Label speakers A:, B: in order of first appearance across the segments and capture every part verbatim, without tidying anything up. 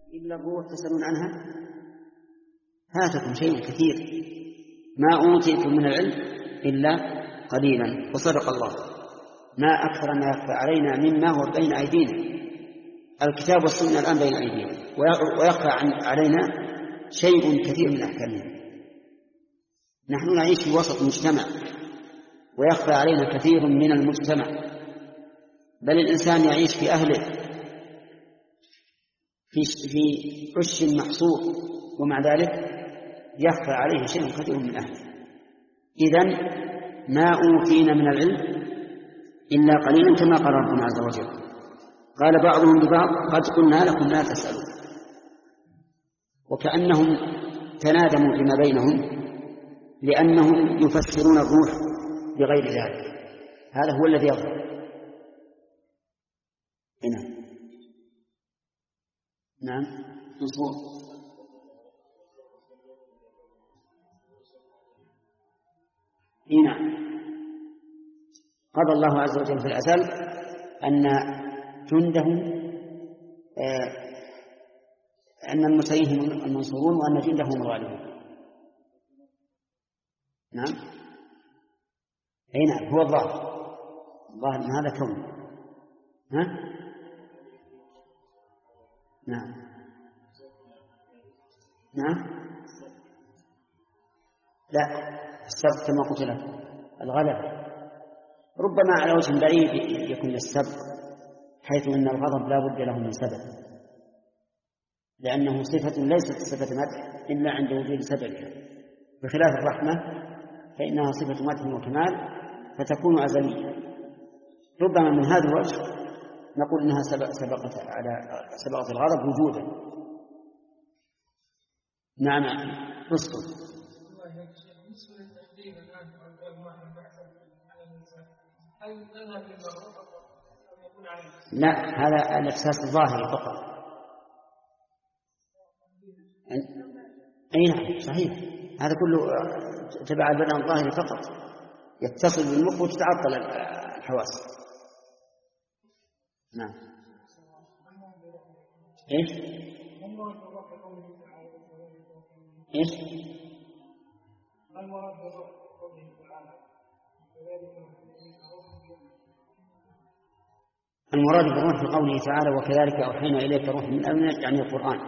A: إلا الروح تسألون عنها هاتكم شيء كثير ما أوتيتم من العلم إلا قليلا. وصدق الله، ما أكثر ما يخفى علينا مما هو بين أيدينا. الكتاب والسنة الآن بين أيدينا ويخفى علينا شيء كثير من أحكامنا. نحن نعيش في وسط مجتمع ويخفى علينا كثير من المجتمع، بل الإنسان يعيش في أهله في في عش محصور ومع ذلك يخفى عليه شيء كثير من أهله. إذن ما أوتينا من العلم إلا قليلا كما قال ربنا عز وجل. قال بعضهم لبعض قد قلنا لكم لا تسألون، وكأنهم تنادموا فيما بينهم لأنهم يفسرون الروح بغير ذلك. هذا هو الذي يظهر هنا. نعم مصبوح. هنا قضى الله عز وجل في الأزل أن جنده آه أن المرسلين هم المنصورون وأن جنده هم الغالبون. نعم هنا هو الظاهر، الظاهر من هذا كون. ها نعم نعم لا، السبق كما قلت لك الغلبة، ربما على وجه بعيد يكون السبق، حيث أن الغضب لا بد له من سبب، لأنه صفة ليست صفة مدح إلا عند وجود سببها، بخلاف الرحمة فإنها صفة مدح وكمال فتكون أزلية. ربما من هذا الوجه نقول إنها سبقت على سبقت الغضب وجودا. نعم رسل. لا، هذا الإحساس الظاهري فقط. أي نعم صحيح، هذا كله تبع البدن الظاهري فقط، يتصل بالمخ وتتعطل الحواس. نعم إيش إيش المراد بالروح في قوله تعالى وكذلك أوحينا إليك روح من أمرنا، يعني القرآن،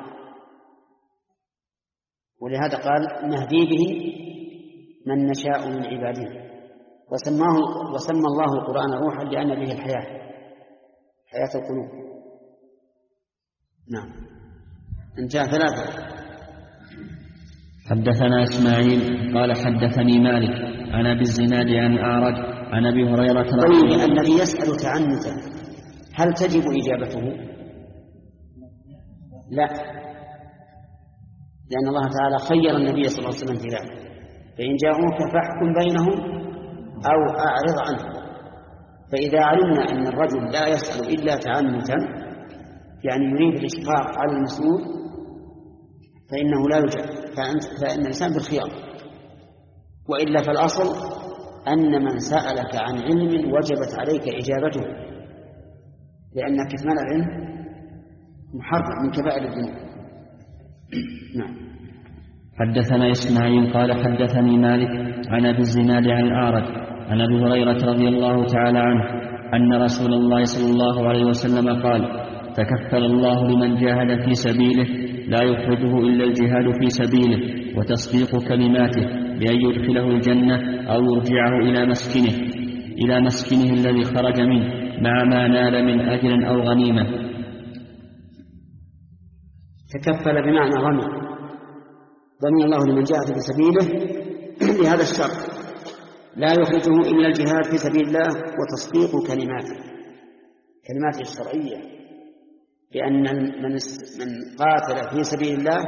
A: ولهذا قال نهدي به من نشاء من عباده، وسماه وسمى الله القرآن روحا لأن به الحياة، حياة القلوب. نعم انتهى ثلاثة.
B: حدثنا إسماعيل قال حدثني مالك عن أبي الزناد عن أعرج عن أبي هريرة رضي الله عنه.
A: الذي يسأل تعنتا هل تجب إجابته؟ لا، لأن الله تعالى خير النبي صلى الله عليه وسلم في ذلك، فإن جاءوك فاحكم بينهم أو أعرض عنهم. فإذا علمنا أن الرجل لا يسأل إلا تعنتا، يعني يريد الإشفاق على المسؤول، فإنه لا يجب، فإن الإنسان بالخيار. وإلا فالأصل أن من سألك عن علم وجبت عليك إجابته، لأن كتمان العلم محرم من كبائر الذنوب. نعم.
B: حدثنا إسماعيل قال حدثني مالك عن أبي الزناد عن الأعرج عن أبي هريرة رضي الله تعالى عنه أن رسول الله صلى الله عليه وسلم قال تكفل الله لمن جاهد في سبيله لا يخرجه إلا الجهاد في سبيله وتصديق كلماته بأن يدخله الجنة أو يرجعه إلى مسكنه إلى مسكنه الذي خرج منه مع ما نال من أجر أو غنيمة.
A: تكفل بمعنى ضمن ضمن الله لمن جاهد في سبيله لهذا الشرط لا يخرجه إلا الجهاد في سبيل الله وتصديق كلماته كلماته الشرعية، لأن من من قاتل في سبيل الله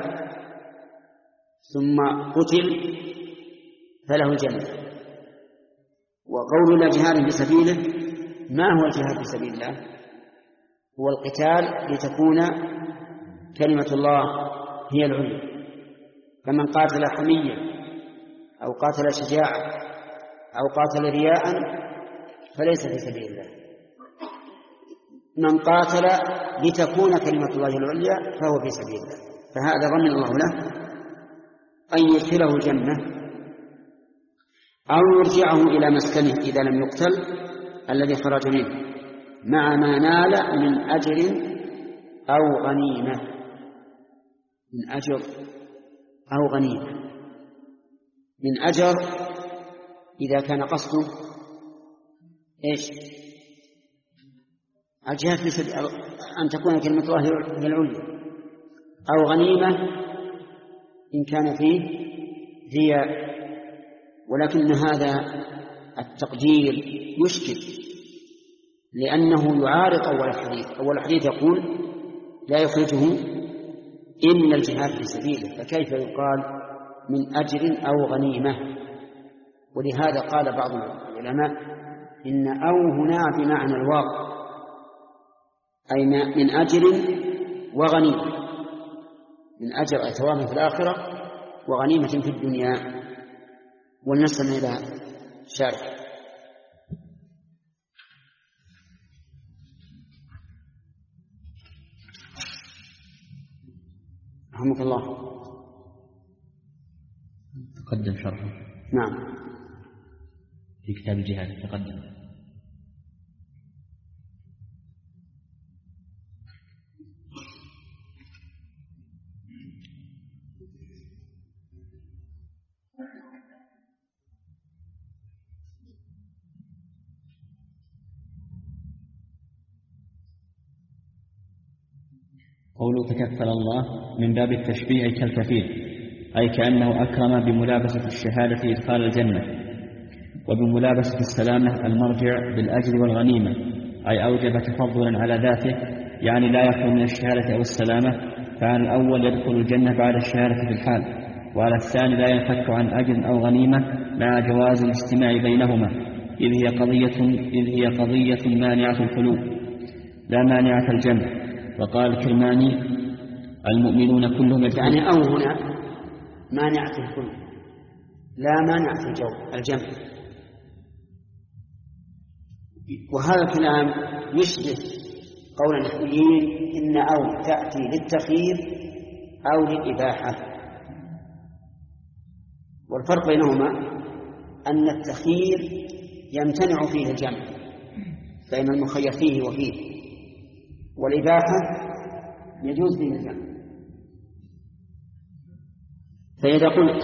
A: ثم قتل فله الجنة. وقول لا جهاد في سبيله، ما هو الجهاد في سبيل الله؟ هو القتال لتكون كلمة الله هي العليا، فمن قاتل حميا أو قاتل شجاعة أو قاتل رياء فليس في سبيل الله. من قاتل لتكون كلمة الله العليا فهو في سبيل الله، فهذا ضمن الله له أن يدخله الجنة أو يرجعه إلى مسكنه إذا لم يقتل الذي خرج منه مع ما نال من أجر أو غنيمة، من أجر أو غنيمة. من أجر إذا كان قصده إيش؟ الجهاد في سبيل أن تكون كلمة الله هي العليا، أو غنيمة إن كان فيه رياء. ولكن هذا التقدير يشكل لأنه يعارض أول الحديث. أول الحديث يقول لا يخرجه إلا الجهاد في سبيله، فكيف يقال من أجر أو غنيمة؟ ولهذا قال بعض العلماء إن أو هنا بمعنى الواو، أي من أجر وغنيمة، من أجر أي ثواب في الآخرة وغنيمة في الدنيا. ولنستمع إلى شارح. رحمك الله.
B: تقدم شرحه.
A: نعم
B: في كتاب الجهاد تقدم. قوله تكفل الله من باب التشبيه كالكفيل، أي كأنه أكرم بملابسة الشهادة إدخال الجنة، وبملابسة السلامة المرجع بالأجر والغنيمة، أي أوجب تفضلا على ذاته، يعني لا يخلو من الشهادة أو السلامة، فعلى الأول يدخل الجنة بعد الشهادة في الحال، وعلى الثاني لا ينفك عن أجر أو غنيمة مع جواز الاجتماع بينهما، إذ هي قضية, إذ هي قضية مانعة الخلو لا مانعة الجمع. وقال الكرماني المؤمنون كلهم
A: يعني أو هنا مانعة الخلو لا مانعة الجو الجمع. وهذا الكلام يشبه قول النحويين إن أو تأتي للتخيير أو للإباحة، والفرق بينهما أن التخيير يمتنع فيه الجمع بين المخير فيه وفيه، والإباحة يجوز فيه الجمع. فإذا قلت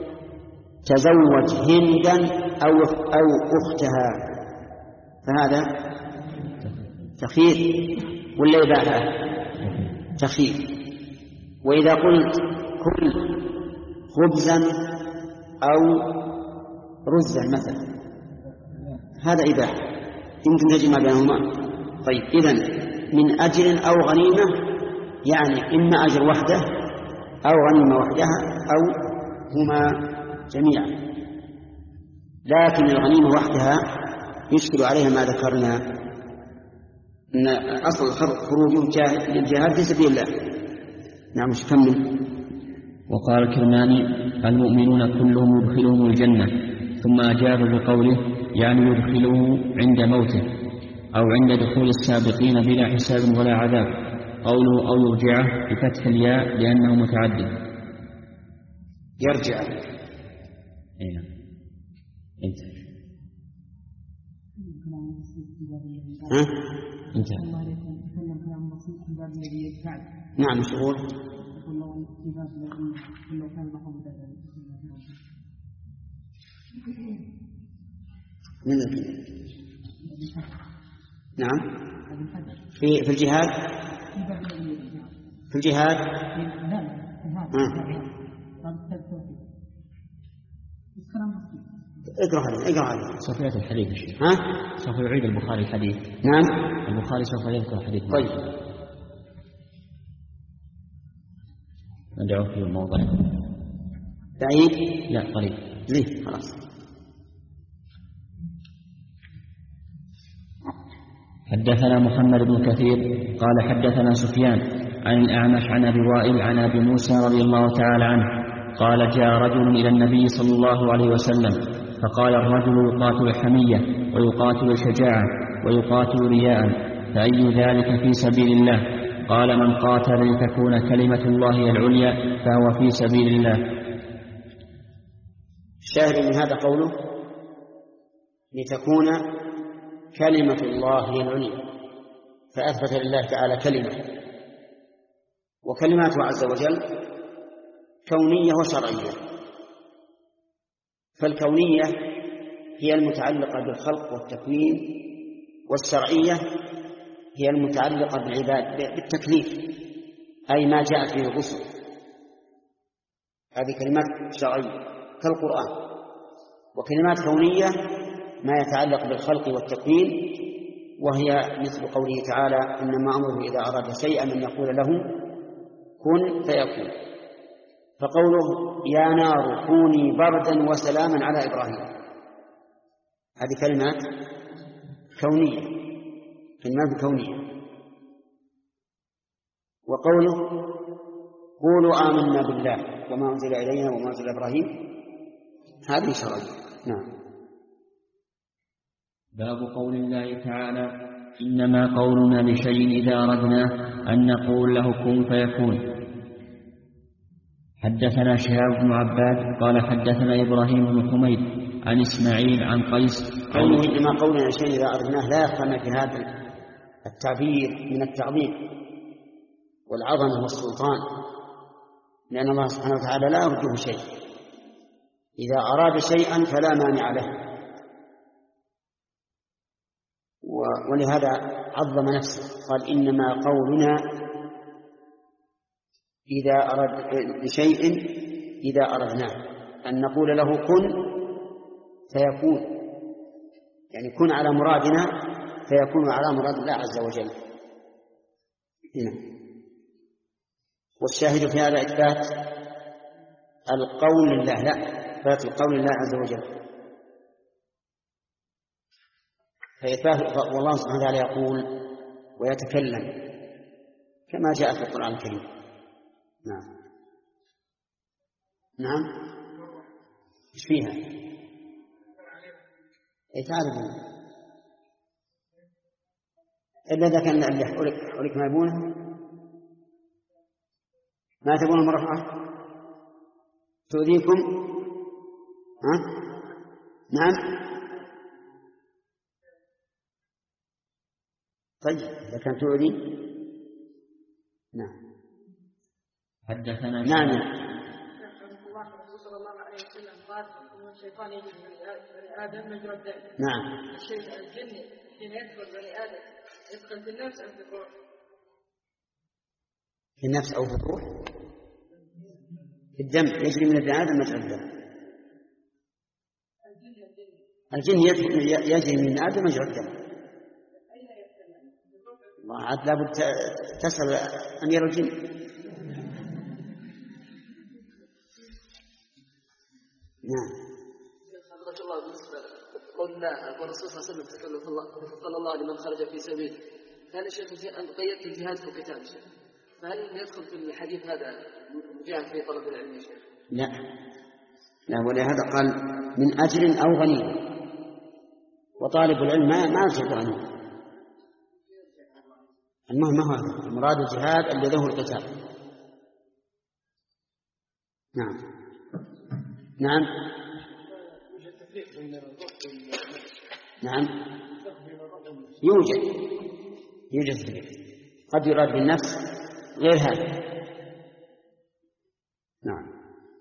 A: تزوج هندا أو أو أختها فهذا تخيير ولا إباحة؟ تخيير. وإذا قلت كل خبزا أو رزا مثلا هذا إباحة يمكن تجمع بينهما. طيب إذن من أجر أو غنيمة يعني إما أجر وحده أو غنيمة وحدها أو هما جميعا، لكن الغنيمة وحدها يشكل عليها ما ذكرنا أن أصل خروج للجهاد في سبيل الله. نعم مش كمل.
B: وقال الكرماني المؤمنون كلهم يدخلهم الجنة، ثم أجاب بقوله يعني يدخله عند موته أو عند دخول السابقين بلا حساب ولا عذاب. قوله أو يرجعه بفتح الياء لأنه متعدد.
A: يرجع
B: أين أنت
A: ها
B: أنت
A: نعم شغول. من نعم في في الجهاد في الجهاد اقرأ هذا اقرأ هذا
B: سوف يأتي الحديث الشيخ.
A: ها
B: سوف يعيد البخاري الحديث.
A: نعم
B: البخاري سوف يذكر الحديث.
A: طيب
B: ندعوه في الموضع
A: بعيد
B: لا قريب
A: زين خلاص.
B: حدثنا محمد بن كثير قال حدثنا سفيان عن الأعمش عن أبي وائل عن أبي موسى رضي الله تعالى عنه قال جاء رجل إلى النبي صلى الله عليه وسلم فقال الرجل يقاتل حمية ويقاتل شجاعة ويقاتل رياء، فأي ذلك في سبيل الله؟ قال من قاتل لتكون كلمة الله هي العليا فهو في سبيل الله.
A: الشاهد من هذا قوله لتكون كلمة الله هي العليا، فأثبت لله تعالى كلمة، وكلماته عز وجل كونية وشرعية. فالكونية هي المتعلقة بالخلق والتكوين، والشرعية هي المتعلقة بالعباد بالتكليف، أي ما جاءت به الرسل. هذه كلمات شرعية كالقرآن. وكلمات كونية ما يتعلق بالخلق والتكوين، وهي مثل قوله تعالى إنما أمره إذا أراد شيئا أن يقول له كن فيكون. فقوله يا نار كوني بردا وسلاما على إبراهيم، هذه كلمات كونية، كلمات كونية. وقوله قولوا آمنا بالله وما أنزل إلينا وما أنزل إبراهيم، هذه شرعية. نعم.
B: باب قول الله تعالى إنما قولنا لشيء إذا أردنا أن نقول له كن فيكون. حدثنا شهاب بن عباد قال حدثنا إبراهيم بن حميد عن إسماعيل عن قيس.
A: قوله إنما قولنا لشيء إذا أردناه لا يخفى في هذا التعبير من التعظيم والعظمة والسلطان، لأن الله سبحانه وتعالى لا يرده شيء، إذا أراد شيئا فلا مانع له، ولهذا عظم نفسه قال إنما قولنا إذا أرد لشيء إذا أردناه أن نقول له كن فيكون، يعني كن على مرادنا فيكون على مراد الله عز وجل. هنا والشاهد في هذا إثبات القول لله، لا إثبات القول لله عز وجل. فإثبات والله سبحانه وتعالى يقول ويتكلم كما جاء في القرآن الكريم. نعم. نعم. ايش فيها؟ اي تعرف الا اذا كان اللي حولك حولك ما يبونه، ما تبون المرفعة تؤذيكم. ها؟ نعم. طيب إذا كان تؤذي. نعم.
B: حدثنا
A: نعم.
C: الرسول صلى الله عليه وسلم قال إن الشيطان يجري بني آدم مجرى الدم.
A: نعم.
C: الشيء الجن حين يدخل بني آدم يدخل في النفس أو في الروح؟
A: في النفس أو في الروح؟ في الدم، يجري من ابن آدم مجرى الدم. الجن يجري من آدم مجرى الدم. الله عاد لابد تسأل أمير الجن. نعم.
C: حضرة الله بالنسبة قلنا والرسول صلى الله عليه وسلم تكلم فضل الله لمن خرج في سبيله، هل الشيخ أن قيدت الجهاد في القتال الشيخ، فهل يدخل في الحديث هذا جهاد في طلب العلم يا شيخ؟
A: لا لا، ولهذا قال من أجر أو غنيمة، وطالب العلم ما ما يرجع غنيمة. المهم هو المراد الجهاد الذي هو القتال. نعم. نعم. نعم. يوجد يوجد تفريق، قد يراد بالنفس غير هذا. نعم.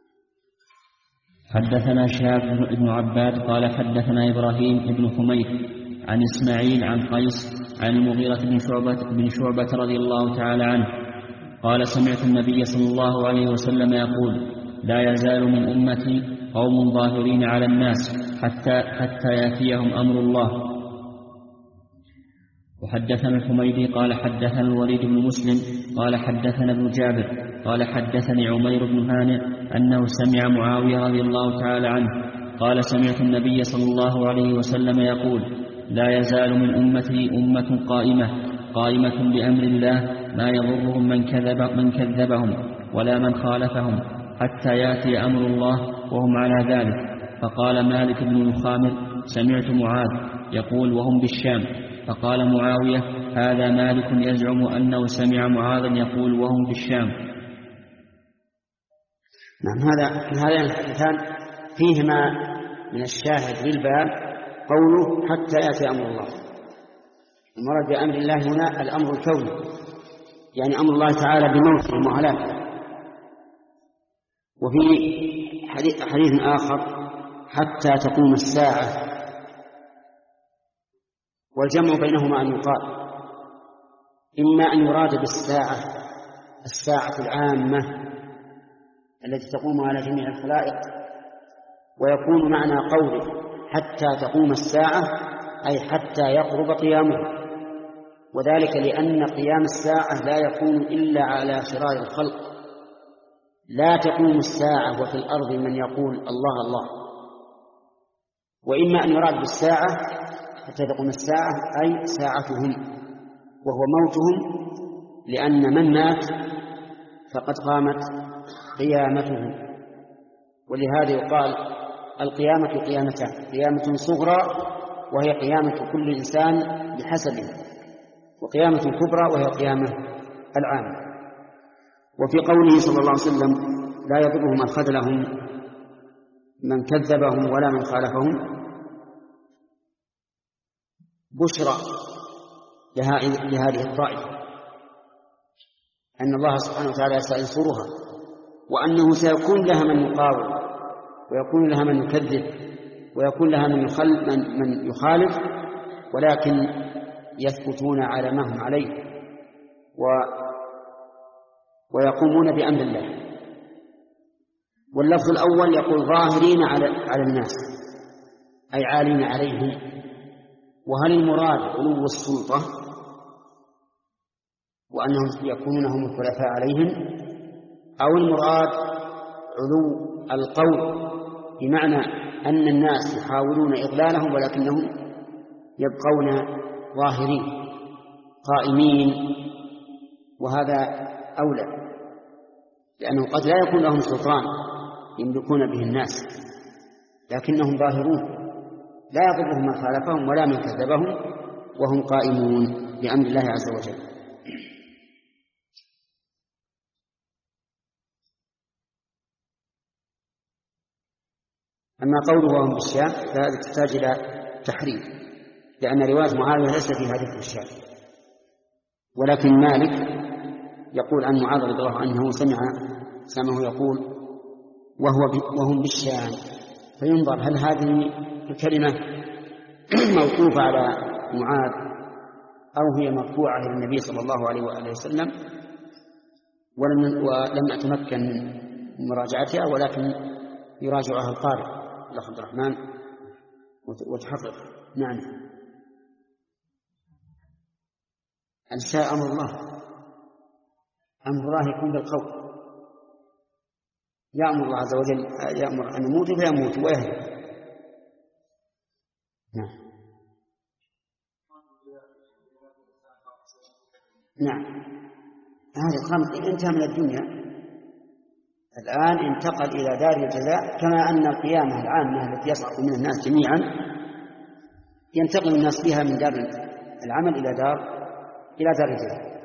B: حدثنا شهاب بن عباد قال حدثنا إبراهيم بن حميد عن إسماعيل عن قيس عن المغيرة بن شعبة, بن شعبة رضي الله تعالى عنه قال سمعت النبي صلى الله عليه وسلم يقول لا يزال من أمتي قوم ظاهرين على الناس حتى, حتى يأتيهم أمر الله. وحدثنا الحميدي قال حدثنا الوليد بن مسلم قال حدثنا ابن جابر قال حدثني عمير بن هانئ أنه سمع معاوية رضي الله تعالى عنه قال سمعت النبي صلى الله عليه وسلم يقول لا يزال من أمتي أمة قائمة قائمة بأمر الله ما يضرهم من كذب من كذبهم ولا من خالفهم حتى يأتي أمر الله وهم على ذلك. فقال مالك بن الخامر سمعت معاذ يقول وهم بالشام. فقال معاوية هذا مالك يزعم أنه سمع معاذا يقول وهم بالشام.
A: نعم. هذا هذان الحديثان فيهما من الشاهد للباب قوله حتى يأتي أمر الله. المراد بأمر الله هنا الأمر الكوني، يعني أمر الله تعالى بموتهم وهلاكهم. وفي حديث, حديث آخر حتى تقوم الساعة، والجمع بينهما أن يقال إما أن يراد بالساعة الساعة العامة التي تقوم على جميع الخلائق، ويكون معنى قوله حتى تقوم الساعة أي حتى يقرب قيامها، وذلك لأن قيام الساعة لا يكون إلا على شرار الخلق. لا تقوم الساعة وفي الأرض من يقول الله الله. وإما أن يراد بالساعة حتى تقوم الساعة أي ساعتهم وهو موتهم، لأن من مات فقد قامت قيامته. ولهذا يقال القيامة قيامتان: قيامة صغرى وهي قيامة كل إنسان بحسبه، وقيامة كبرى وهي قيامة العامة. وفي قوله صلى الله عليه وسلم لا يضرهم من خذلهم من كذبهم ولا من خالفهم، بشرى لهذه الطائفة أن الله سبحانه وتعالى سينصرها، وأنه سيكون لها من يقاوم، ويكون لها من يكذب، ويكون لها من يخالف، ولكن يثبتون على ما هم عليه و ويقومون بأمر الله. واللفظ الأول يقول ظاهرين على على الناس أي عالين عليهم. وهل المراد علو السلطة وأنهم يكونون هم الخلفاء عليهم، أو المراد علو القول بمعنى أن الناس يحاولون إضلالهم ولكنهم يبقون ظاهرين قائمين؟ وهذا أولى، لأنه قد لا يكون لهم سلطان يملكون به الناس، لكنهم ظاهرون لا يضرهم من خالفهم ولا من كذبهم، وهم قائمون بأمر الله عز وجل. أما قوله وهم بالشام فهذا تحتاج إلى تحريف، لأن رواية معاوية ليس فيها ذكر الشام، ولكن مالك يقول عن معاذ رضي الله عنه سمع سمعه يقول وهو وهم بالشام. فينظر هل هذه الكلمة موقوفة على معاذ أو هي مرفوعة إلى النبي صلى الله عليه وآله وسلم، ولم ولم أتمكن من مراجعتها، ولكن يراجعها القارئ الأخ عبد الرحمن وتحقق. نعم. أن شاء أمر الله، أمر الله يكون بالقول، يأمر الله عز وجل يأمر أن يموت فيموت ويهدي. نعم. نعم. هذا الخمر انتهى من الدنيا، الآن انتقل إلى دار الجزاء، كما أن القيامة العامة التي يصعد من الناس جميعا ينتقل الناس فيها من دار العمل إلى دار إلى دار الجزاء.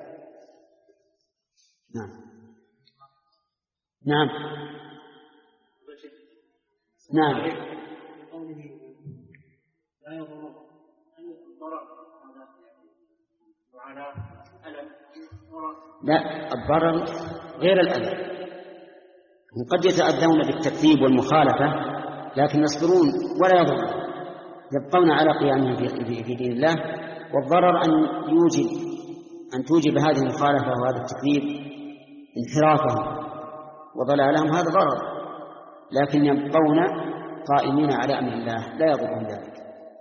A: نعم. نعم. نعم. لا، الضرر غير الأذى. هم قد يتأذون بالتكذيب والمخالفة لكن يصبرون ولا يضرون، يبقون على قيامهم في دين الله. والضرر أن يوجب أن توجب هذه المخالفة وهذا التكذيب انحرافهم وضلالهم، هذا ضرر، لكن يبقون قائمين على أمر الله لا يضرهم ذلك.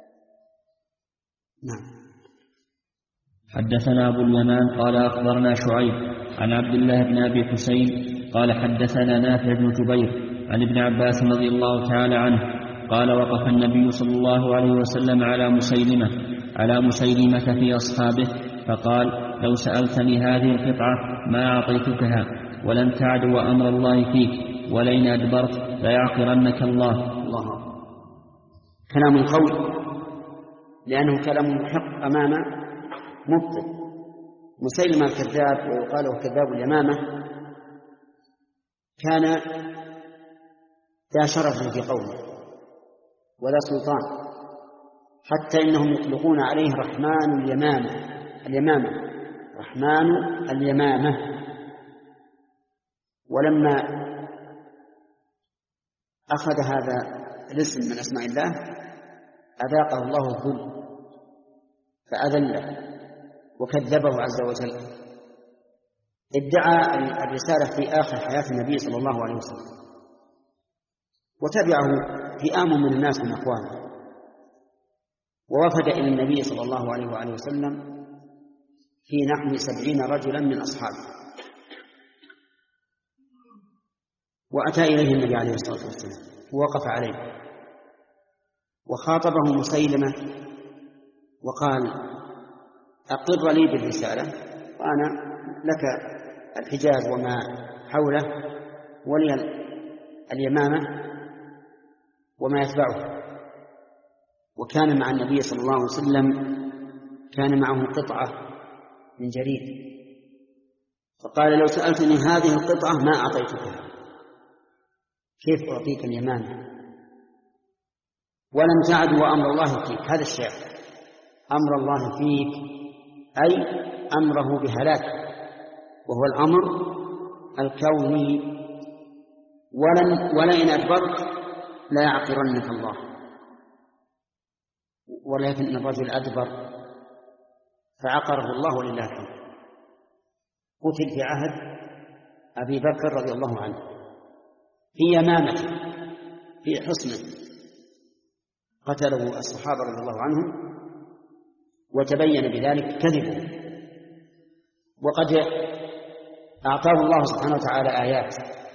A: نعم.
B: حدثنا أبو اليمان قال أخبرنا شعيب عن عبد الله بن أبي حسين قال حدثنا نافع بن جبير عن ابن عباس رضي الله تعالى عنه قال وقف النبي صلى الله عليه وسلم على مسيلمة على مسيلمة في أصحابه فقال لو سألتني هذه القطعة ما أعطيتكها ولن تعدو أمر الله فيك ولئن أدبرت ليعقرنك الله.
A: الله كلام قوي، لأنه كلام محق أمام مبطل، مسيلمة الكذاب ويقال له كذاب اليمامة كان ذا شرف في قومه ولا سلطان، حتى إنهم يطلقون عليه رحمن اليمامة اليمامة رحمن اليمامة. ولما أخذ هذا الاسم من أسماء الله أذاقه الله الذل فأذله وكذبه عز وجل. ادعى الرسالة في آخر حياة النبي صلى الله عليه وسلم، وتبعه فئام من الناس من أخوانه، ووفد إلى النبي صلى الله عليه وآله وسلم في نحو سبعين رجلا من أصحابه، وأتى إليه النبي عليه الصلاة والسلام ووقف عليه وخاطبه مسيلمة وقال: أقر لي بالرسالة وأنا لك الحجاز وما حوله ولي اليمامة وما يتبعه. وكان مع النبي صلى الله عليه وسلم كان معه قطعة من جريد، فقال: لو سألتني هذه القطعة ما أعطيتك، كيف أعطيك اليمامة ولم تعد وأمر الله فيك؟ هذا الشعر، أمر الله فيك أي أمره بهلاك، وهو الأمر الكوني. ولن ولئن أدبرت لا يعقرنك الله. ولكن الرجل أدبر فعقره الله ولله الحمد. قتل في عهد أبي بكر رضي الله عنه في يمامته في حصنه، قتله الصحابة رضي الله عنهم وتبين بذلك كذبه. وقد أعطاه الله سبحانه وتعالى آيات،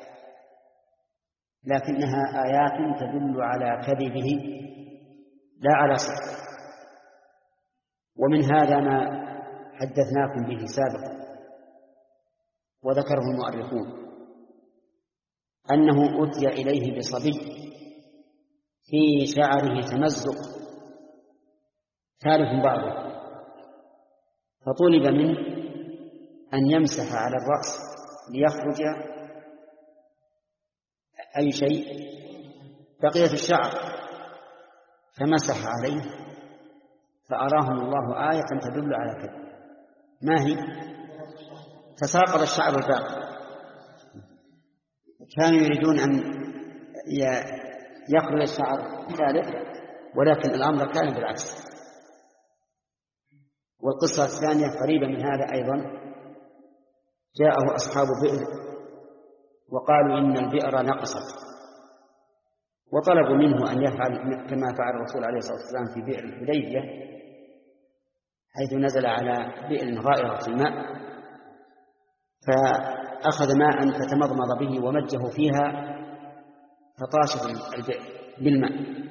A: لكنها آيات تدل على كذبه لا على صدقه. ومن هذا ما حدثناكم به سابقا وذكره المؤرخون، أنه أتي إليه بصبي في شعره تمزق ثالث بعضه، فطلب منه أن يمسح على الرأس ليخرج أي شيء بقي في الشعر، فمسح عليه فأراهم الله آية تدل على كذا. ما هي؟ تساقط الشعر الباقي. كانوا يريدون أن يخرج الشعر ثالث، ولكن الأمر كان بالعكس. والقصة الثانية قريبة من هذا أيضا، جاءه أصحاب بئر وقالوا إن البئر نقصت، وطلبوا منه أن يفعل كما فعل الرسول عليه الصلاة والسلام في بئر الحديبية، حيث نزل على بئر غائرة الماء فأخذ ماء فتمضمض به ومجه فيها فطاش البئر بالماء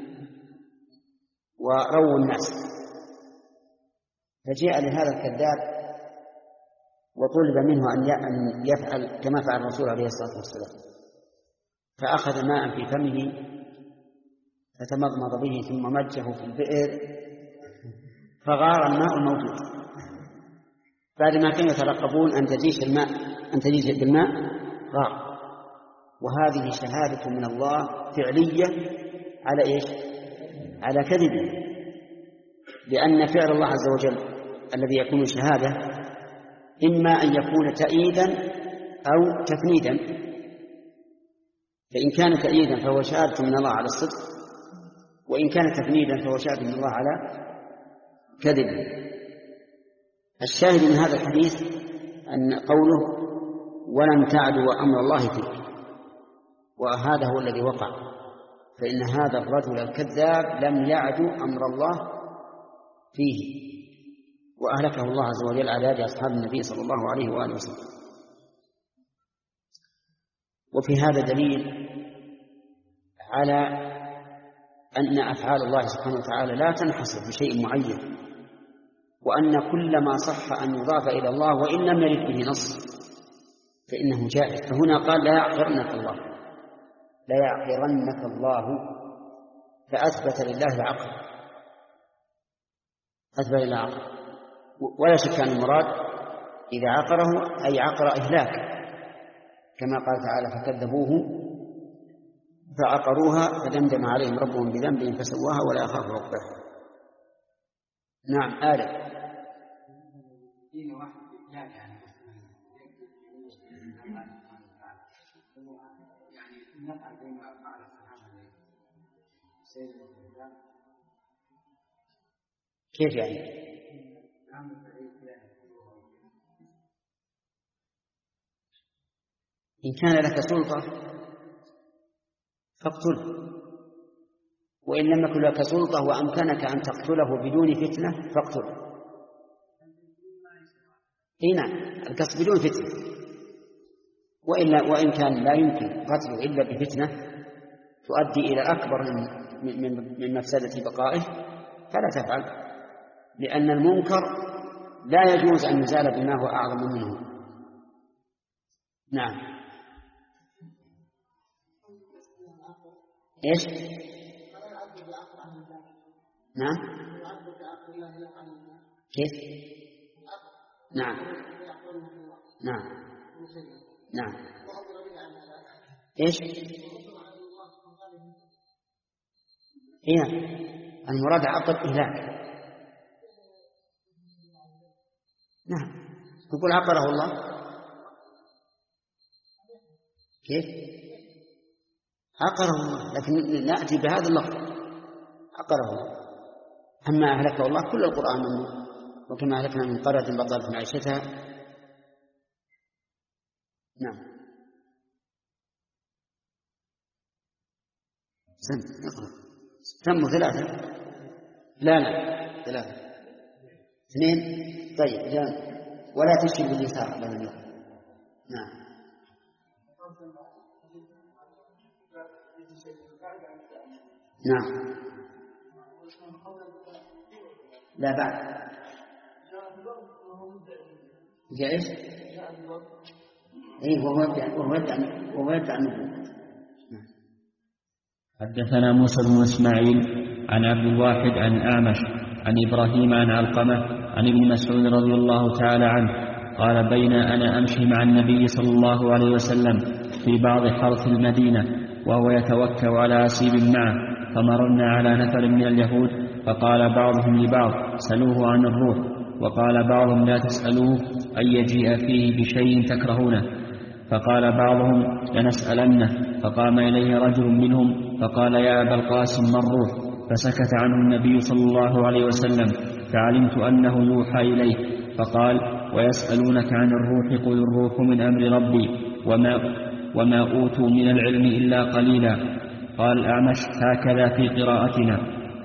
A: ورووا الناس. فجاء لهذا الكذاب وطلب منه أن يفعل كما فعل الرسول عليه الصلاة والسلام، فأخذ ماء في فمه فتمضمض به ثم مجه في البئر فغار الماء الموجود. بعد ما كانوا يترقبون أن تجيش الماء أن تجيش بالماء غار. وهذه شهادة من الله فعلية على إيش؟ على كذبه، لأن فعل الله عز وجل الذي يكون شهادة إما أن يكون تأييدا أو تفنيدا. فإن كان تأييدا فهو شهادة من الله على الصدق، وإن كان تفنيدا فهو شهادة من الله على كذب. الشاهد من هذا الحديث أن قوله ولن تعدوا أمر الله فيك، وهذا هو الذي وقع، فإن هذا الرجل الكذاب لم يعدو أمر الله فيه، وأهلكه الله عز وجل على يد أصحاب النبي صلى الله عليه وآله وسلم. وفي هذا دليل على أن أفعال الله سبحانه وتعالى لا تنحصر بشيء معين، وأن كل ما صح أن يضاف إلى الله وإن لم يرد به نص فإنه جائز. فهنا قال لا يعقرنك الله، لا يعقرنك الله، فأثبت لله العقل، أثبت لله العقل. ولا شك أن المراد إذا عقره أي عقر إهلاك، كما قال تعالى فكذبوه فعقروها فدمدم عليهم ربهم بذنبهم فسواها ولا يخاف عقباها. نعم آلة. كيف يعني؟ إن كان لك سلطة فاقتله، وإن لم يكن لك سلطة وأمكنك أن تقتله بدون فتنة فاقتله. هنا القصد بدون فتنة، وإلا وإن كان لا يمكن قتله إلا بفتنة تؤدي إلى أكبر من, من, من مفسدة بقائه فلا تفعل، لأن المنكر لا يجوز أن يزال بما هو أعظم منه. نعم. إيش؟ نعم. كيف؟ نعم نعم نعم. إيش؟ هنا المراد عقد إهلاك. نعم تقول عقره الله. كيف؟ عقره الله، لكن نأتي بهذا اللفظ عقره الله. أما أهلكه الله كل القرآن منه، وكما أهلكنا من قرية بطلت معيشتها. نعم. سم اقرأ. سموا ثلاثة. لا لا ثلاثة. اثنين. طيب جان. ولا تشرك باليسار. نعم. نعم. لا بعد. جائز. إيه وهو يدعي وهو يدعي وهو يدعي.
B: حدثنا موسى بن إسماعيل عن عبد الواحد عن أعمش عن إبراهيم عن علقمة عن ابن مسعود رضي الله تعالى عنه قال بين أنا أمشي مع النبي صلى الله عليه وسلم في بعض حرث المدينة وهو يتوكأ على أسيب معه، فمررنا على نفر من اليهود فقال بعضهم لبعض سلوه عن الروح، وقال بعضهم لا تسألوه أن يجيء فيه بشيء تكرهونه، فقال بعضهم لنسألنه، فقام إليه رجل منهم فقال يا أبا القاسم ما الروح؟ فسكت عنه النبي صلى الله عليه وسلم، فعلمت أنه يوحى إليه، فقال ويسألونك عن الروح قل الروح من أمر ربي وما, وما أوتوا من العلم إلا قليلا. قال الأعمش هكذا في قراءتنا.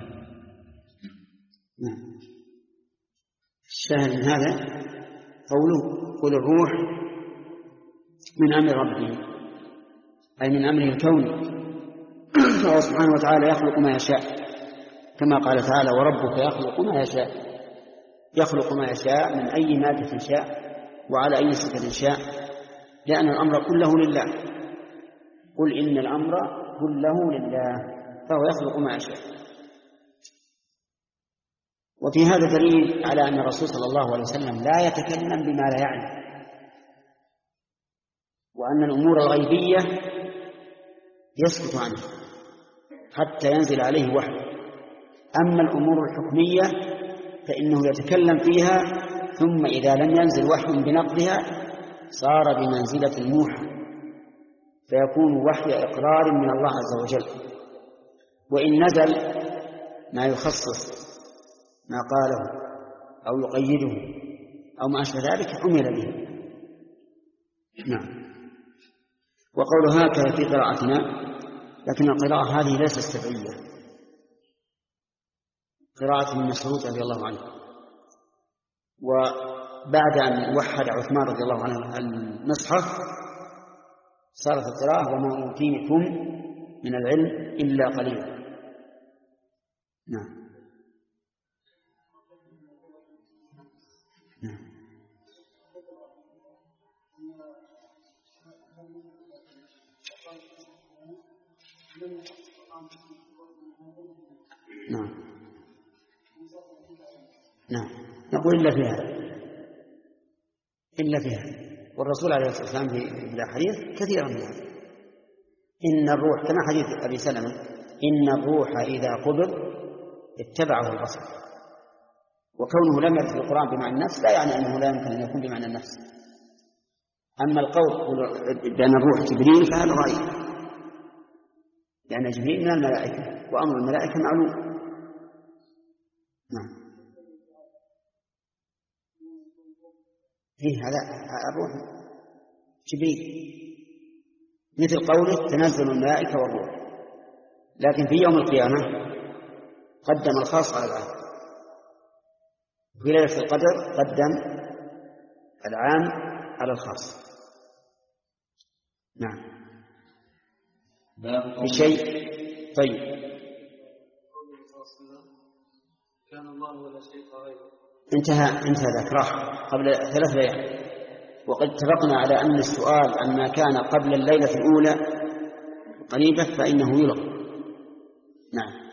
A: الشاهد من هذا قوله قل الروح من أمر ربي، أي من أمره الكوني، فهو سبحانه وتعالى يخلق ما يشاء، كما قال تعالى وربك يخلق ما يشاء، يخلق ما يشاء من أي مادة شاء وعلى أي صفة شاء، لأن الأمر كله لله. قل إن الأمر كله لله، فهو يخلق ما يشاء. وفي هذا دليل على أن الرسول صلى الله عليه وسلم لا يتكلم بما لا يعلم، وأن الأمور الغيبية يسكت عنها حتى ينزل عليه وحي. أما الأمور الحكمية فإنه يتكلم فيها، ثم إذا لم ينزل وحي بنقضها صار بمنزلة الموحى، فيكون وحي إقرار من الله عز وجل. وإن نزل ما يخصص ما قاله أو يقيده أو ما أشبه ذلك عمل به. نعم. وقول هكذا في قراءتنا، لكن القراءة هذه ليست سبعية، قراءة ابن مسعود رضي الله عنه. وبعد أن وحد عثمان رضي الله عنه المصحف صارت القراءة وما أوتيتم من العلم إلا قليلا. نعم. نعم. نعم. نعم. نقول إلا في هذا إلا فيها. والرسول عليه الصلاة والسلام في الأحاديث كثيرا منها. إن الروح كما حديث أبي سلمة إن الروح إذا قبض اتبعه البصر. وكونه لم يرد في القرآن بمعنى النفس لا يعني أنه لا يمكن أن يكون بمعنى النفس. أما القول بأن الروح جبريل فهذا رأي، لأن جبريل من الملائكة وأمر الملائكة معلوم. نعم. فيه هذا الروح جبريل مثل قوله تنزل الملائكة والروح، لكن في يوم القيامة قدم الخاص على العام. في ليلة القدر قدم العام على الخاص. نعم. بشيء طيب.
C: كان الله ولا شيء غيره.
A: انتهى انتهى ذاك راح قبل ثلاث ليال. وقد اتفقنا على أن السؤال عما كان قبل الليلة الأولى قريبة فإنه يلغى. نعم.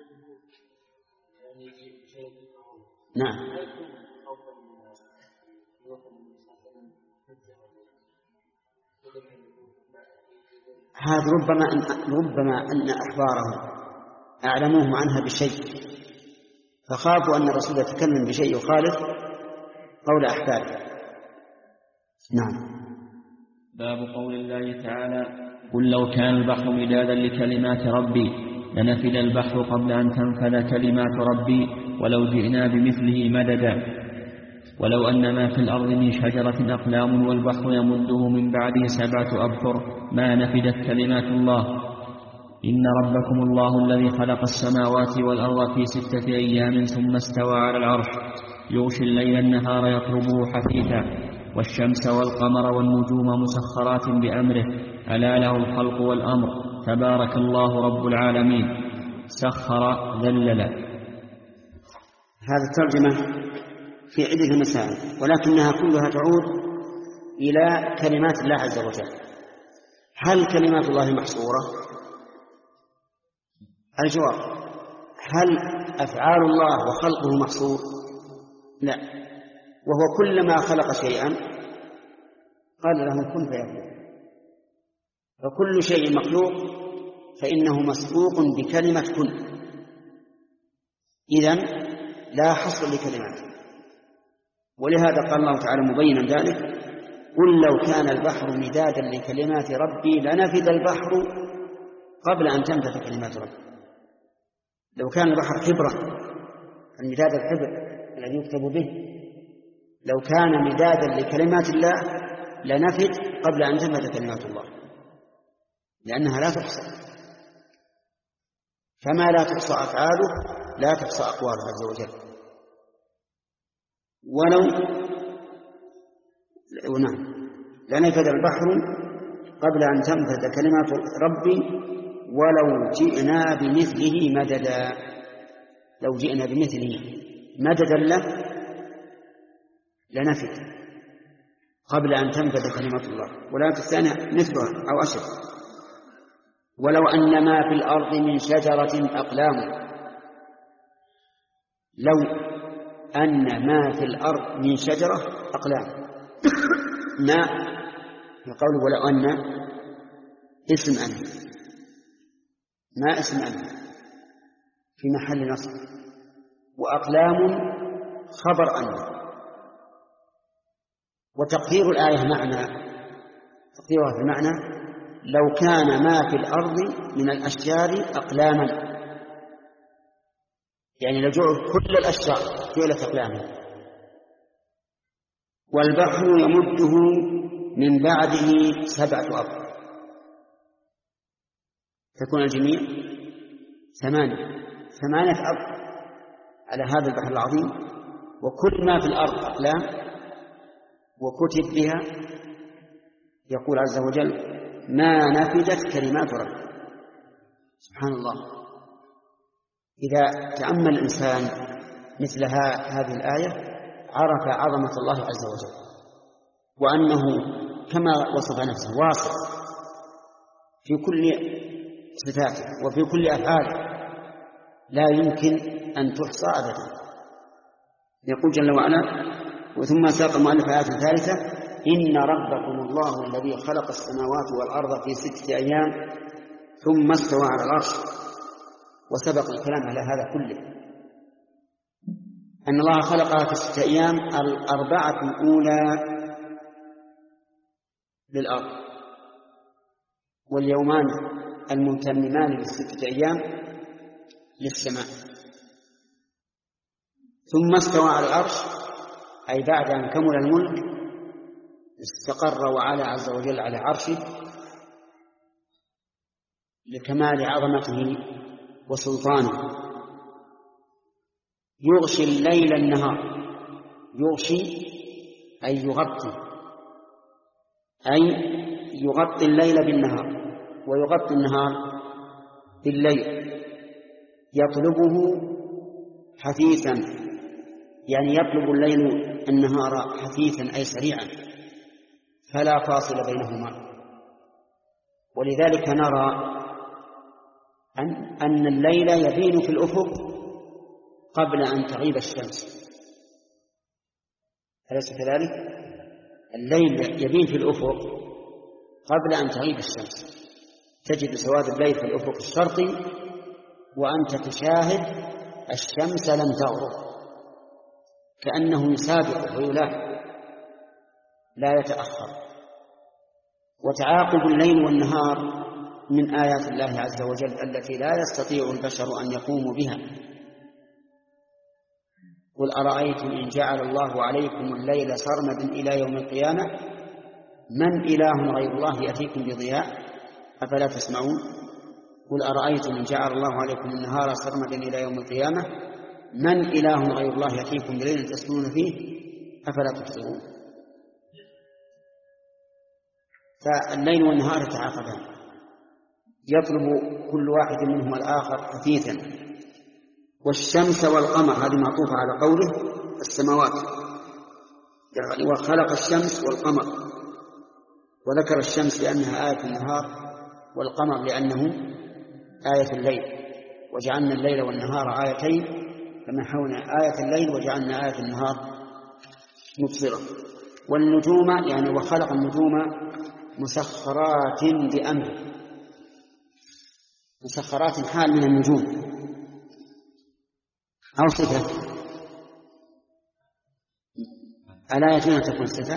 A: نعم. هذا ربما أن ربما أن أحبارهم أعلموهم عنها بشيء فخافوا أن الرسول يتكلم بشيء يخالف قول أحباره. نعم.
B: باب قول الله تعالى قل لو كان البحر مدادا لكلمات ربي لنفد البحر قبل أن تنفذ كلمات ربي ولو جئنا بمثله مددا ولو أن ما في الأرض من شجرة أقلام والبحر يمده من بعده سبعة أبحر ما نفدت كلمات الله إن ربكم الله الذي خلق السماوات والأرض في ستة أيام ثم استوى على العرش يغشي الليل النهار يطلبه حثيثا والشمس والقمر والنجوم مسخرات بأمره ألا له الخلق والأمر تبارك الله رب العالمين سخر ذلل.
A: هذا الترجمة في عدة مسائل ولكنها كلها تعود إلى كلمات الله عز وجل. هل كلمات الله محصورة؟ الجواب هل أفعال الله وخلقه محصور؟ لا، وهو كلما خلق شيئا قال له كن فيكون. فكل شيء مخلوق فإنه مسبوق بكلمة كن، إذن لا حصر لكلماته. ولهذا قال الله تعالى مبينا ذلك قل لو كان البحر مدادا لكلمات ربي لنفد البحر قبل أن تنفذ كلمات ربي. لو كان البحر حبرا المداد الحبر الذي يكتب به لو كان مدادا لكلمات الله لنفد قبل أن تنفذ كلمات الله لأنها لا تحصى. كما لا تحصى أفعاله لا تحصى أقواله عز وجل. ولو نعم لنفد البحر قبل أن تنفذ كلمات ربي ولو جئنا بمثله مددا. لو جئنا بمثله مددا له لنفد قبل أن تنفذ كلمات الله. ولكن الثانية مثلها أو أشد. ولو أن ما في الأرض من شجرة أقلام لو أن ما في الأرض من شجرة أقلام ما يقول ولو أن اسم أن ما اسم أن في محل نصب وأقلام خبر أن. وتقدير الآية معنى تقديرها في معنى لو كان ما في الأرض من الأشجار أقلاما يعني لجعل كل الأشجار جعلت أقلاما والبحر يمده من بعده سبعة أبحر تكون الجميع ثمانية ثمانية أبحر على هذا البحر العظيم وكل ما في الأرض أقلام وكتب بها. يقول عز وجل ما نفدت كلمات ربي. سبحان الله. إذا تأمل الإنسان مثل هذه الآية عرف عظمة الله عز وجل وأنه كما وصف نفسه واصف في كل صفاته وفي كل أفعاله لا يمكن أن تحصى أبدا. يقول جل وعلا وثم ساق المؤلف آية ثالثة: إن ربكم الله الذي خلق السماوات والأرض في ستة أيام ثم استوى على العرش. وسبق الكلام على هذا كله، أن الله خلقها في ستة أيام، الأربعة الأولى للأرض، واليومان المتممان للستة أيام للسماء. ثم استوى على العرش، أي بعد أن كمل الملك استقر وعلى عز وجل على عرشه لكمال عظمته وسلطانه. يغشي الليل النهار، يغشي أي يغطي، أي يغطي الليل بالنهار ويغطي النهار بالليل. يطلبه حثيثا، يعني يطلب الليل النهار حثيثا أي سريعا، فلا فاصل بينهما. ولذلك نرى أن, أن الليل يبين في الأفق قبل أن تغيب الشمس، أليس كذلك؟ الليل يبين في الأفق قبل أن تغيب الشمس، تجد سواد الليل في الأفق الشرقي وأنت تشاهد الشمس لم تغرب، كأنه يسابق ويلاحق لا يتأخر. وتعاقب الليل والنهار من آيات الله عز وجل التي لا يستطيع البشر أن يقوموا بها. قل أرأيتم إن جعل الله عليكم الليل سرمدا إلى يوم القيامة من إله غير الله يأتيكم بضياء أفلا تسمعون. قل أرأيتم إن جعل الله عليكم النهار سرمدا إلى يوم القيامة من إله غير الله يأتيكم بليل تسكنون فيه أفلا تبصرون. فالليل والنهار يتعاقبان، يطلب كل واحد منهما الآخر حثيثا. والشمس والقمر، هذه معطوفة على قوله السماوات، يعني وخلق الشمس والقمر، وذكر الشمس لأنها آية النهار والقمر لأنه آية الليل. وجعلنا الليل والنهار آيتين فمحونا آية الليل وجعلنا آية النهار مبصرة. والنجوم، يعني وخلق النجوم مسخرات بأمره، مسخرات حال من النجوم أو صفة. ألا يجوز أن تكون صفة؟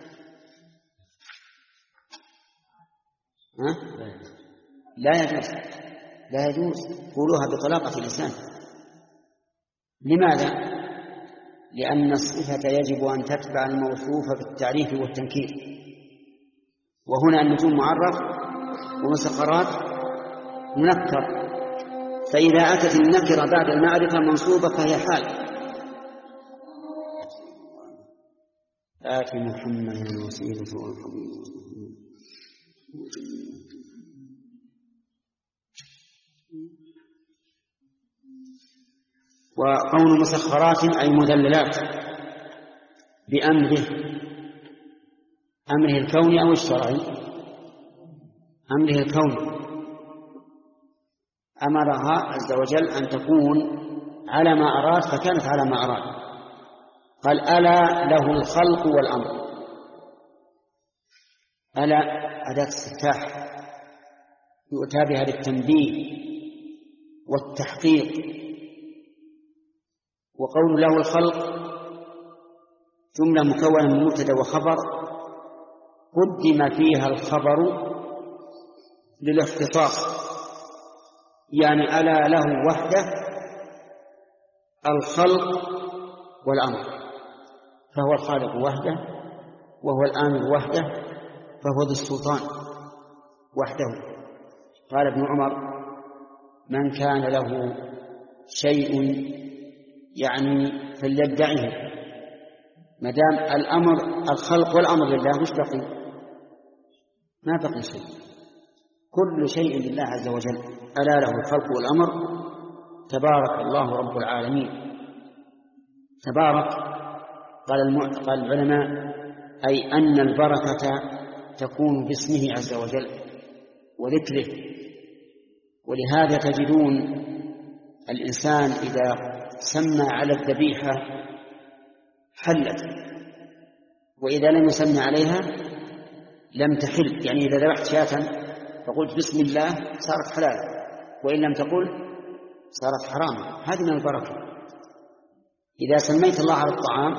A: ها؟ لا يجوز، لا يجوز، قولوها بطلاقة اللسان. لماذا؟ لأن الصفة يجب أن تتبع الموصوف بالتعريف والتنكير، وهنا النجوم معرف ومسخرات منكر، فإذا أتت النكرة بعد المعرفة منصوبة فهي حال. آت محمد الوسيلة والفضيلة. وقول مسخرات أي مذللات بأمره، أمره الكوني أو الشرعي. أمره الكوني، أمرها عز وجل أن تكون على ما أراد فكانت على ما أراد. قال ألا له الخلق والأمر. ألا أداة استفتاح يؤتى بها للتنبيه والتحقيق. وقول له الخلق جملة مكونة من مبتدأ وخبر، قدم فيها الخبر للاختصاص، يعني ألا له وحده الخلق والأمر، فهو الخالق وحده وهو الآمر وحده، فهو ذو السلطان وحده. قال ابن عمر من كان له شيء يعني فليدعه، ما دام الأمر الخلق والأمر لله مش بقي، ما بقي شيء، كل شيء لله عز وجل. ألا له الخلق والأمر تبارك الله رب العالمين. تبارك قال العلماء أي أن البركة تكون باسمه عز وجل وذكره. ولهذا تجدون الإنسان إذا سمى على الذبيحة حلت وإذا لم يسمى عليها لم تحل، يعني إذا ذبحت شاة فقلت بسم الله صارت حلالا، وإن لم تقل صارت حراما. هذه من البركة. إذا سميت الله على الطعام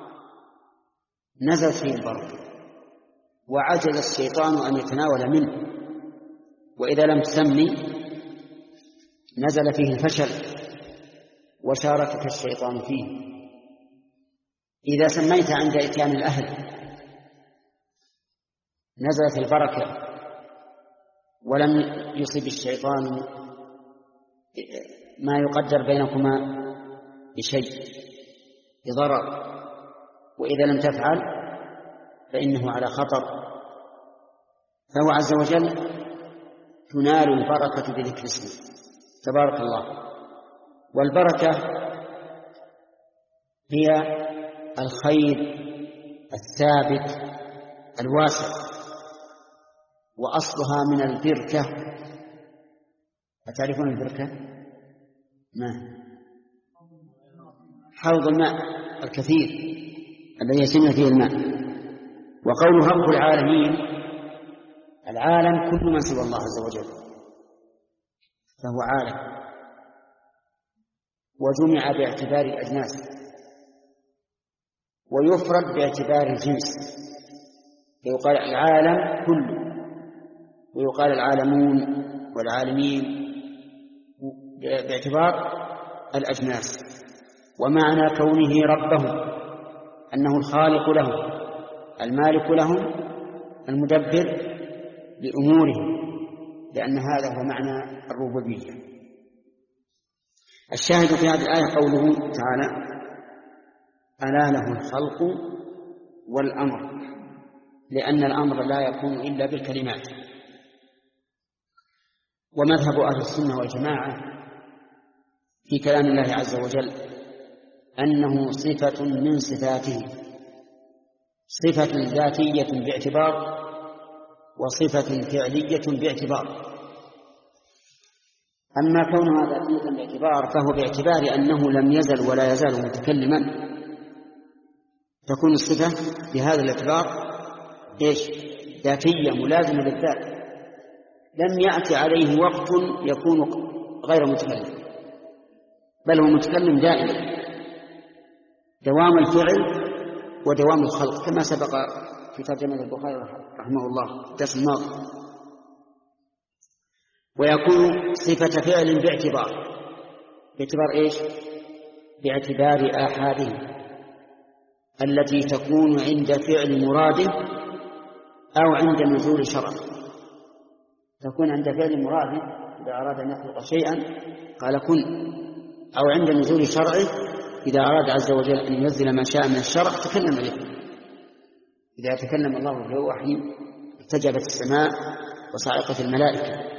A: نزلت فيه البركة وعجز الشيطان أن يتناول منه، وإذا لم تسمي نزل فيه الفشل وشاركك الشيطان فيه. إذا سميت عند إتيان الأهل نزلت البركة ولم يصب الشيطان ما يقدر بينكما بشيء بضرر، وإذا لم تفعل فإنه على خطر. فهو عز وجل تنال البركة بذكر اسمه تبارك الله. والبركة هي الخير الثابت الواسع، وأصلها من البركة. أتعرفون البركة؟ ما حوض الماء الكثير الذي يسمى فيه الماء. وقوله رب العالمين، العالم كل من سوى الله عز وجل فهو عالم، وجمع باعتبار الأجناس ويفرد باعتبار الجنس، فيقال العالم كله ويقال العالمون والعالمين باعتبار الأجناس. ومعنى كونه ربه أنه الخالق له المالك له المدبر لأموره، لأن هذا هو معنى الربوبية. الشاهد في هذه الآية قوله تعالى ألا له الخلق والأمر، لأن الأمر لا يكون إلا بالكلمات. ومذهب أهل السنة والجماعة في كلام الله عز وجل أنه صفة من صفاته، صفة ذاتية باعتبار وصفة فعلية باعتبار. أما كونها ذاتية باعتبار فهو باعتبار أنه لم يزل ولا يزال متكلما، تكون الصفة بهذا الاعتبار إيش؟ ذاتية ملازمة للذات، لم يأتي عليه وقت يكون غير متكلم، بل هو متكلم دائما، دوام الفعل ودوام الخلق، كما سبق في ترجمة البخاري رحمه الله الدرس الماضي. ويكون صفة فعل باعتبار، باعتبار إيش؟ باعتبار آحاده التي تكون عند فعل مراده أو عند نزول شرع. تكون عند فعل مراده إذا أراد أن يخلق شيئا قال كن، أو عند نزول شرعه إذا أراد عز وجل أن ينزل ما شاء من الشرع تكلم به. إذا تكلم الله بالوحي ارتجبت السماء وصعقت الملائكة.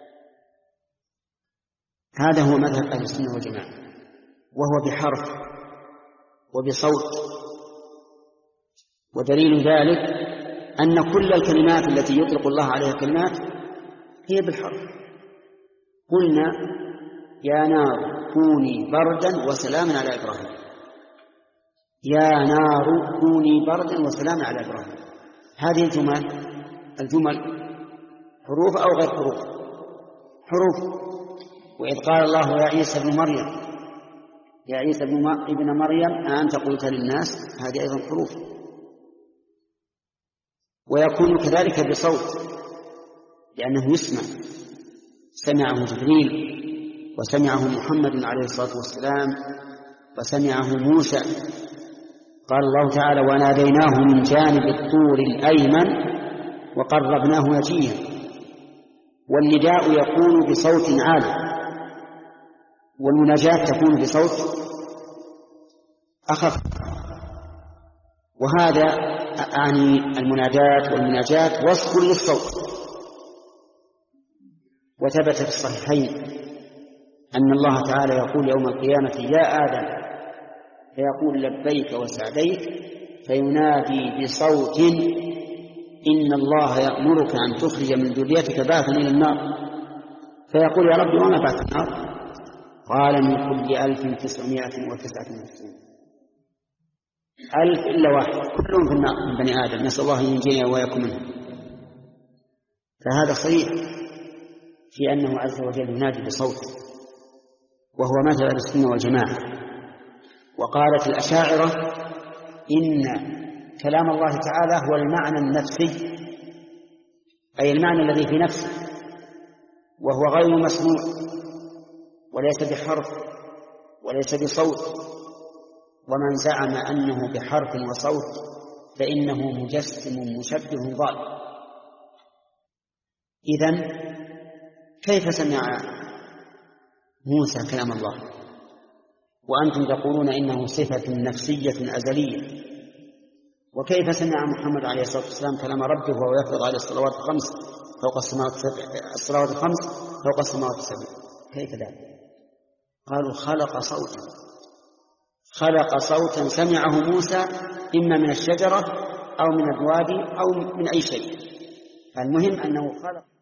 A: هذا هو مذهب أهل السنة والجماعة، وهو بحرف وبصوت. ودليل ذلك أن كل الكلمات التي يطلق الله عليها كلمات هي بالحرف. قلنا يا نار كوني بردا وسلاما على إبراهيم، يا نار كوني بردا وسلاما على إبراهيم. هذه الجمل الجمل حروف أو غير حروف؟ حروف. وإذ قال الله يا عيسى ابن مريم، يا عيسى ابن مريم أأنت قلت للناس، هذه أيضا حروف. ويكون كذلك بصوت لأنه يسمع، سمعه جبريل وسمعه محمد عليه الصلاة والسلام وسمعه موسى. قال الله تعالى وناديناه من جانب الطور الأيمن وقربناه نجيا. والنداء يكون بصوت عالي، والمناجاة تكون بصوت أخف. وهذا أعني المنادات والمناجات وصف للصوت. وثبت في الصحيحين أن الله تعالى يقول يوم القيامة يا آدم، فيقول لبيك وسعديك، فينادي بصوت إن الله يأمرك أن تخرج من ذريتك بعثا إلى النار. فيقول يا رب وما بعث النار؟ قال من كل ألف تسعمائة وتسعة وتسعين. ألف إلا واحد كلهم في النار من بني آدم، نسأل الله أن ينجينا وإياكم منهم. فهذا صريح في أنه عز وجل ينادي بصوته، وهو مذهب السنة والجماعة. وقالت الأشاعرة إن كلام الله تعالى هو المعنى النفسي، أي المعنى الذي في نفسه، وهو غير مسموع وليس بحرف وليس بصوت. ومن زعم أنه بحرف وصوت فإنه مجسم مشبه ضال. إذن كيف سمع موسى كلام الله وأنتم تقولون إنه صفة نفسية أزلية؟ وكيف سمع محمد عليه الصلاة والسلام كلام ربه وهو يفرض عليه الصلوات الخمس فوق السماوات الصلوات الخمس فوق السماوات السبع؟ كيف ذلك؟ قالوا خلق صوتا خلق صوتا سمعه موسى إما من الشجرة أو من الوادي أو من أي شيء. المهم أنه خلق